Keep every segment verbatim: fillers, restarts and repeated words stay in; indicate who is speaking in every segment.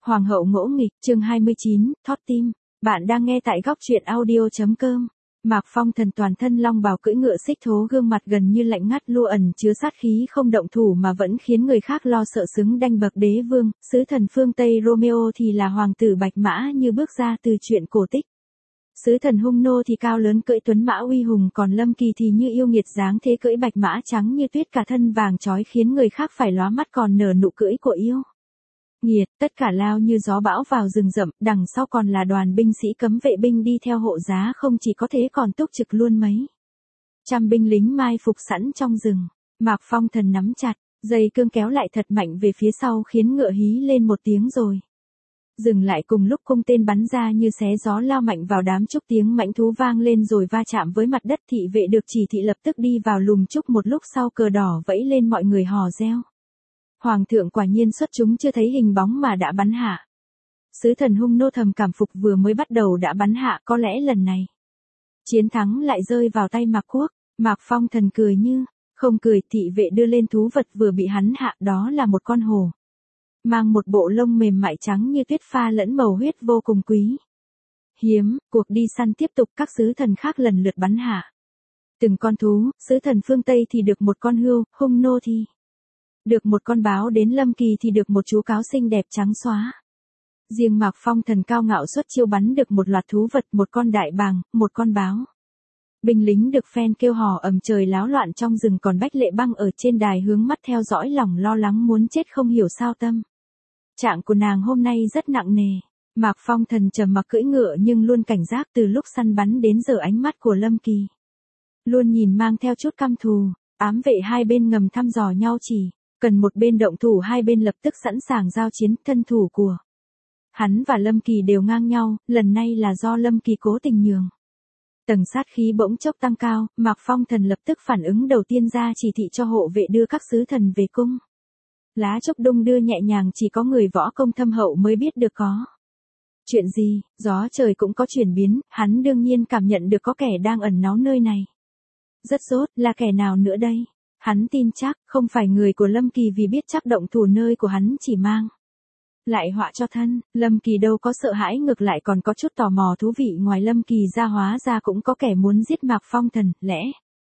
Speaker 1: Hoàng hậu ngỗ nghịch, chương hai mươi chín, thót tim. Bạn đang nghe tại góc truyện audio.com. Mạc Phong Thần toàn thân long bào cưỡi ngựa xích thố, gương mặt gần như lạnh ngắt, lua ẩn chứa sát khí, không động thủ mà vẫn khiến người khác lo sợ, xứng đanh bậc đế vương. Sứ thần phương Tây Romeo thì là hoàng tử bạch mã như bước ra từ truyện cổ tích. Sứ thần hung nô thì cao lớn cưỡi tuấn mã uy hùng, còn Lâm Kỳ thì như yêu nghiệt dáng thế cưỡi bạch mã trắng như tuyết, cả thân vàng chói khiến người khác phải lóa mắt, còn nở nụ cưỡi của yêu nghiệt. Tất cả lao như gió bão vào rừng rậm, đằng sau còn là đoàn binh sĩ cấm vệ binh đi theo hộ giá, không chỉ có thế còn túc trực luôn mấy trăm binh lính mai phục sẵn trong rừng. Mạc Phong Thần nắm chặt dây cương kéo lại thật mạnh về phía sau, khiến ngựa hí lên một tiếng rồi dừng lại, cùng lúc cung tên bắn ra như xé gió lao mạnh vào đám trúc, tiếng mãnh thú vang lên rồi va chạm với mặt đất. Thị vệ được chỉ thị lập tức đi vào lùm trúc, một lúc sau cờ đỏ vẫy lên, mọi người hò reo. Hoàng thượng quả nhiên xuất chúng, chưa thấy hình bóng mà đã bắn hạ. Sứ thần hung nô thầm cảm phục, vừa mới bắt đầu đã bắn hạ, có lẽ lần này chiến thắng lại rơi vào tay Mạc Quốc. Mạc Phong Thần cười như không cười. Thị vệ đưa lên thú vật vừa bị hắn hạ, đó là một con hổ mang một bộ lông mềm mại trắng như tuyết, pha lẫn màu huyết, vô cùng quý hiếm. Cuộc đi săn tiếp tục, các sứ thần khác lần lượt bắn hạ từng con thú. Sứ thần phương Tây thì được một con hươu, hung nô thì được một con báo, đến Lâm Kỳ thì được một chú cáo xinh đẹp trắng xóa. Riêng Mạc Phong Thần cao ngạo xuất chiêu bắn được một loạt thú vật, một con đại bàng, một con báo. Binh lính được phen kêu hò ầm trời láo loạn trong rừng, còn Bách Lệ Băng ở trên đài hướng mắt theo dõi, lòng lo lắng muốn chết, không hiểu sao tâm trạng của nàng hôm nay rất nặng nề. Mạc Phong Thần trầm mặc cưỡi ngựa nhưng luôn cảnh giác, từ lúc săn bắn đến giờ ánh mắt của Lâm Kỳ luôn nhìn mang theo chút căm thù. Ám vệ hai bên ngầm thăm dò nhau, chỉ cần một bên động thủ hai bên lập tức sẵn sàng giao chiến. Thân thủ của hắn và Lâm Kỳ đều ngang nhau, lần này là do Lâm Kỳ cố tình nhường. Tầng sát khí bỗng chốc tăng cao, Mạc Phong Thần lập tức phản ứng đầu tiên ra chỉ thị cho hộ vệ đưa các sứ thần về cung. Lá chốc đung đưa nhẹ nhàng, chỉ có người võ công thâm hậu mới biết được có chuyện gì. Gió trời cũng có chuyển biến, hắn đương nhiên cảm nhận được có kẻ đang ẩn náu nơi này. Rất rốt, là kẻ nào nữa đây? Hắn tin chắc không phải người của Lâm Kỳ, vì biết chắc động thủ nơi của hắn chỉ mang lại họa cho thân. Lâm Kỳ đâu có sợ hãi, ngược lại còn có chút tò mò thú vị. Ngoài Lâm Kỳ ra, hóa ra cũng có kẻ muốn giết Mạc Phong Thần. Lẽ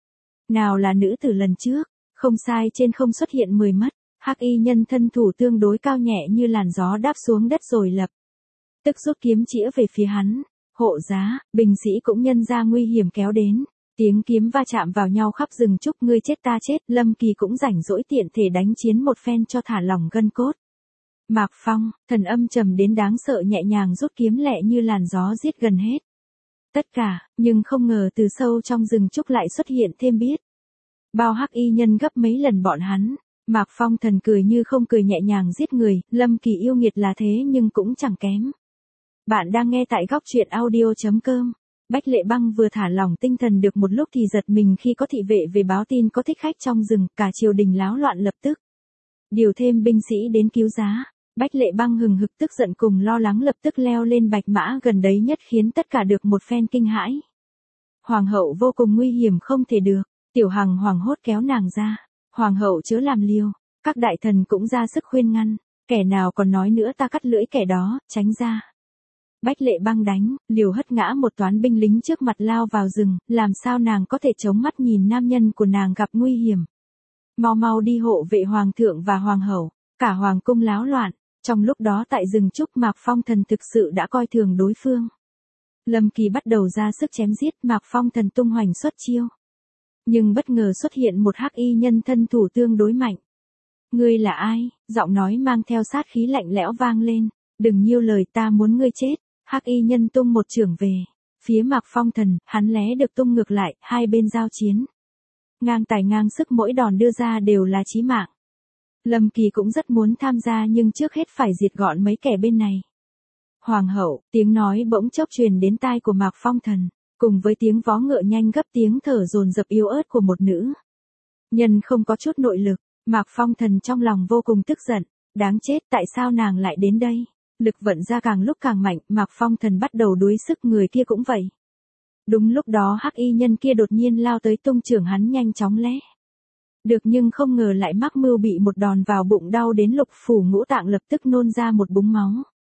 Speaker 1: nào là nữ tử lần trước? Không sai, trên không xuất hiện mười mất hắc y nhân, thân thủ tương đối cao, nhẹ như làn gió đáp xuống đất rồi lập tức rút kiếm chĩa về phía hắn. Hộ giá, binh sĩ cũng nhân ra nguy hiểm kéo đến. Tiếng kiếm va chạm vào nhau khắp rừng trúc, ngươi chết ta chết. Lâm Kỳ cũng rảnh rỗi tiện thể đánh chiến một phen cho thả lỏng gân cốt. Mạc Phong Thần âm trầm đến đáng sợ, nhẹ nhàng rút kiếm lẹ như làn gió giết gần hết tất cả. Nhưng không ngờ từ sâu trong rừng trúc lại xuất hiện thêm biết bao hắc y nhân, gấp mấy lần bọn hắn. Mạc Phong Thần cười như không cười, nhẹ nhàng giết người. Lâm Kỳ yêu nghiệt là thế nhưng cũng chẳng kém. Bạn đang nghe tại góc truyện audio.com. Bách Lệ Băng vừa thả lỏng tinh thần được một lúc thì giật mình khi có thị vệ về báo tin có thích khách trong rừng. Cả triều đình láo loạn, lập tức điều thêm binh sĩ đến cứu giá. Bách Lệ Băng hừng hực tức giận cùng lo lắng, lập tức leo lên bạch mã gần đấy nhất, khiến tất cả được một phen kinh hãi. Hoàng hậu vô cùng nguy hiểm, không thể được. Tiểu Hằng hoảng hốt kéo nàng ra. Hoàng hậu chớ làm liều. Các đại thần cũng ra sức khuyên ngăn. Kẻ nào còn nói nữa ta cắt lưỡi kẻ đó, tránh ra. Bách Lệ Băng đánh liều hất ngã một toán binh lính trước mặt, lao vào rừng. Làm sao nàng có thể chống mắt nhìn nam nhân của nàng gặp nguy hiểm? Mau mau đi hộ vệ hoàng thượng và hoàng hậu. Cả hoàng cung láo loạn. Trong lúc đó tại rừng trúc, Mạc Phong Thần thực sự đã coi thường đối phương. Lâm Kỳ bắt đầu ra sức chém giết, Mạc Phong Thần tung hoành xuất chiêu. Nhưng bất ngờ xuất hiện một hắc y nhân thân thủ tương đối mạnh. Ngươi là ai? Giọng nói mang theo sát khí lạnh lẽo vang lên. Đừng nhiêu lời, ta muốn ngươi chết. Hắc y nhân tung một chưởng về phía Mạc Phong Thần, hắn lé được tung ngược lại, hai bên giao chiến. Ngang tài ngang sức, mỗi đòn đưa ra đều là chí mạng. Lâm Kỳ cũng rất muốn tham gia nhưng trước hết phải diệt gọn mấy kẻ bên này. Hoàng hậu, tiếng nói bỗng chốc truyền đến tai của Mạc Phong Thần, cùng với tiếng vó ngựa nhanh gấp, tiếng thở dồn dập yếu ớt của một nữ nhân không có chút nội lực. Mạc Phong Thần trong lòng vô cùng tức giận. Đáng chết, tại sao nàng lại đến đây? Lực vận ra càng lúc càng mạnh, Mạc Phong Thần bắt đầu đuối sức, người kia cũng vậy. Đúng lúc đó hắc y nhân kia đột nhiên lao tới, tung chưởng hắn nhanh chóng lé được nhưng không ngờ lại mắc mưu, bị một đòn vào bụng đau đến lục phủ ngũ tạng, lập tức nôn ra một búng máu.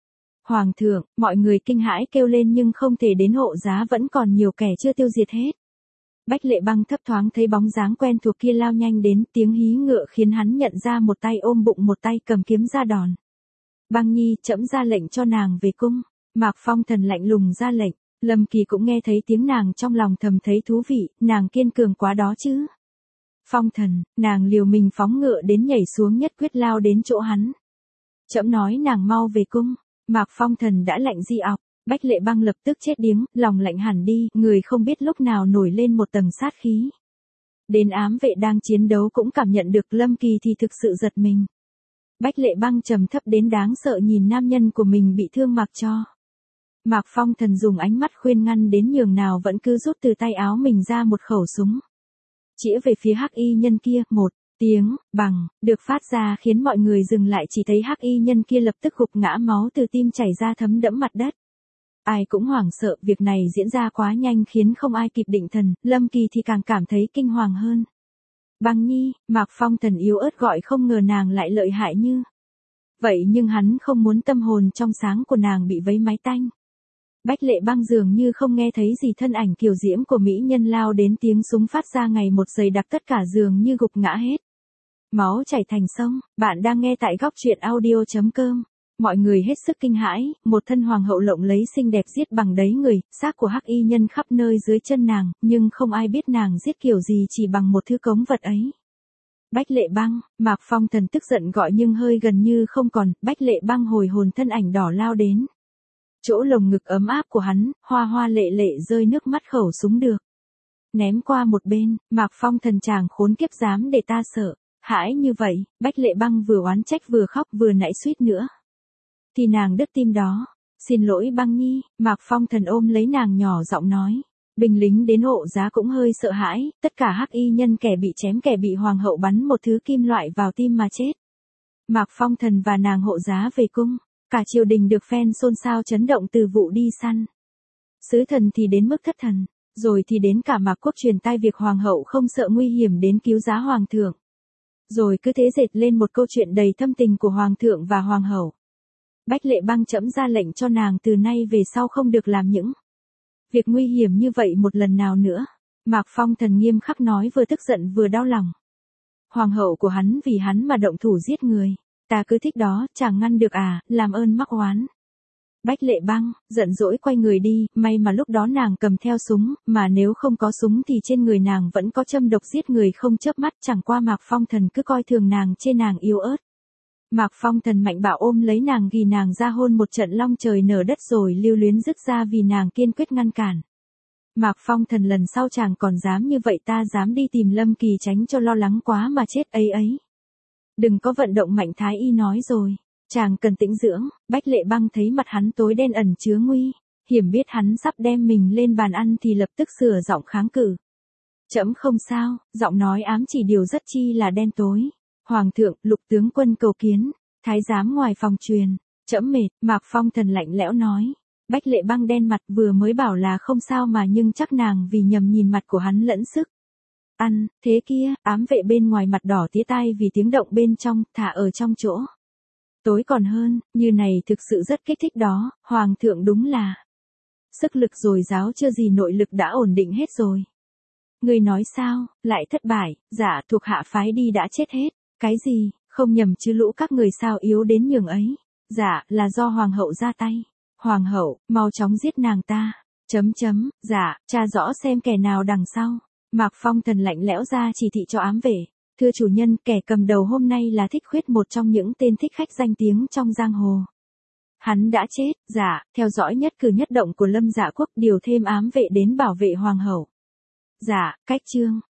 Speaker 1: Hoàng thượng, mọi người kinh hãi kêu lên nhưng không thể đến hộ giá vẫn còn nhiều kẻ chưa tiêu diệt hết. Bách Lệ Băng thấp thoáng thấy bóng dáng quen thuộc kia lao nhanh đến, tiếng hí ngựa khiến hắn nhận ra một tay ôm bụng một tay cầm kiếm ra đòn. Băng Nhi, trẫm ra lệnh cho nàng về cung. Mạc Phong Thần lạnh lùng ra lệnh. Lâm Kỳ cũng nghe thấy tiếng nàng trong lòng thầm thấy thú vị, nàng kiên cường quá đó chứ. Phong Thần, nàng liều mình phóng ngựa đến nhảy xuống nhất quyết lao đến chỗ hắn. Trẫm nói nàng mau về cung. Mạc Phong Thần đã lạnh di ọc. Bách Lệ Băng lập tức chết điếng, lòng lạnh hẳn đi, người không biết lúc nào nổi lên một tầng sát khí. Đến ám vệ đang chiến đấu cũng cảm nhận được Lâm Kỳ thì thực sự giật mình. Bách Lệ Băng trầm thấp đến đáng sợ nhìn nam nhân của mình bị thương mặc cho. Mạc Phong Thần dùng ánh mắt khuyên ngăn đến nhường nào vẫn cứ rút từ tay áo mình ra một khẩu súng. Chĩa về phía hắc y nhân kia, một tiếng bằng được phát ra khiến mọi người dừng lại, chỉ thấy hắc y nhân kia lập tức gục ngã, máu từ tim chảy ra thấm đẫm mặt đất. Ai cũng hoảng sợ, việc này diễn ra quá nhanh khiến không ai kịp định thần, Lâm Kỳ thì càng cảm thấy kinh hoàng hơn. Băng Nhi, Mạc Phong Thần yếu ớt gọi, không ngờ nàng lại lợi hại như vậy, nhưng hắn không muốn tâm hồn trong sáng của nàng bị vấy máy tanh. Bách Lệ Băng dường như không nghe thấy gì, thân ảnh kiều diễm của mỹ nhân lao đến, tiếng súng phát ra ngày một dày đặc, tất cả dường như gục ngã hết. Máu chảy thành sông. Bạn đang nghe tại góc truyện audio chấm com. Mọi người hết sức kinh hãi, một thân hoàng hậu lộng lấy xinh đẹp giết bằng đấy người, xác của hắc y nhân khắp nơi dưới chân nàng, nhưng không ai biết nàng giết kiểu gì chỉ bằng một thứ cống vật ấy. Bách Lệ Băng, Mạc Phong Thần tức giận gọi nhưng hơi gần như không còn, Bách Lệ Băng hồi hồn, thân ảnh đỏ lao đến. Chỗ lồng ngực ấm áp của hắn, hoa hoa lệ lệ rơi nước mắt, khẩu súng được ném qua một bên. Mạc Phong Thần, chàng khốn kiếp dám để ta sợ hãi như vậy. Bách Lệ Băng vừa oán trách vừa khóc, vừa nãy suýt nữa thì nàng đứt tim đó. Xin lỗi Băng Nhi. Mạc Phong Thần ôm lấy nàng nhỏ giọng nói. Binh lính đến hộ giá cũng hơi sợ hãi, tất cả hắc y nhân kẻ bị chém kẻ bị hoàng hậu bắn một thứ kim loại vào tim mà chết. Mạc Phong Thần và nàng hộ giá về cung. Cả triều đình được phen xôn xao chấn động, từ vụ đi săn sứ thần thì đến mức thất thần, rồi thì đến cả Mạc Quốc truyền tai việc hoàng hậu không sợ nguy hiểm đến cứu giá hoàng thượng. Rồi cứ thế dệt lên một câu chuyện đầy thâm tình của hoàng thượng và hoàng hậu. Bách Lệ Băng trẫm ra lệnh cho nàng từ nay về sau không được làm những việc nguy hiểm như vậy một lần nào nữa. Mạc Phong Thần nghiêm khắc nói, vừa tức giận vừa đau lòng. Hoàng hậu của hắn vì hắn mà động thủ giết người. Ta cứ thích đó, chẳng ngăn được à, làm ơn mắc oán. Bách Lệ Băng, giận dỗi quay người đi, may mà lúc đó nàng cầm theo súng, mà nếu không có súng thì trên người nàng vẫn có châm độc giết người không chớp mắt, chẳng qua Mạc Phong Thần cứ coi thường nàng, chê nàng yếu ớt. Mạc Phong Thần mạnh bạo ôm lấy nàng, ghi nàng ra hôn một trận long trời nở đất, rồi lưu luyến dứt ra vì nàng kiên quyết ngăn cản. Mạc Phong Thần, lần sau chàng còn dám như vậy ta dám đi tìm Lâm Kỳ tránh cho lo lắng quá mà chết ấy ấy. Đừng có vận động mạnh, thái y nói rồi. Chàng cần tĩnh dưỡng. Bách Lệ Băng thấy mặt hắn tối đen ẩn chứa nguy hiểm, biết hắn sắp đem mình lên bàn ăn thì lập tức sửa giọng kháng cự. Trẫm không sao. Giọng nói ám chỉ điều rất chi là đen tối. Hoàng thượng, Lục tướng quân cầu kiến. Thái giám ngoài phòng truyền. Trẫm mệt. Mạc Phong Thần lạnh lẽo nói. Bách Lệ Băng đen mặt, vừa mới bảo là không sao mà nhưng chắc nàng vì nhầm nhìn mặt của hắn lẫn sức. Ăn, thế kia, ám vệ bên ngoài mặt đỏ tía tai vì tiếng động bên trong, thả ở trong chỗ tối còn hơn, như này thực sự rất kích thích đó, hoàng thượng đúng là sức lực dồi dào, chưa gì nội lực đã ổn định hết rồi. Người nói sao, lại thất bại? Dạ, thuộc hạ phái đi đã chết hết. Cái gì, không nhầm chứ lũ các người sao yếu đến nhường ấy? Dạ, là do hoàng hậu ra tay. Hoàng hậu, mau chóng giết nàng ta. Chấm chấm, dạ, tra rõ xem kẻ nào đằng sau. Mạc Phong Thần lạnh lẽo ra chỉ thị cho ám vệ. Thưa chủ nhân, kẻ cầm đầu hôm nay là Thích Khuyết, một trong những tên thích khách danh tiếng trong giang hồ. Hắn đã chết. Dạ, theo dõi nhất cử nhất động của Lâm Dạ Quốc, điều thêm ám vệ đến bảo vệ hoàng hậu. Dạ, cách chương.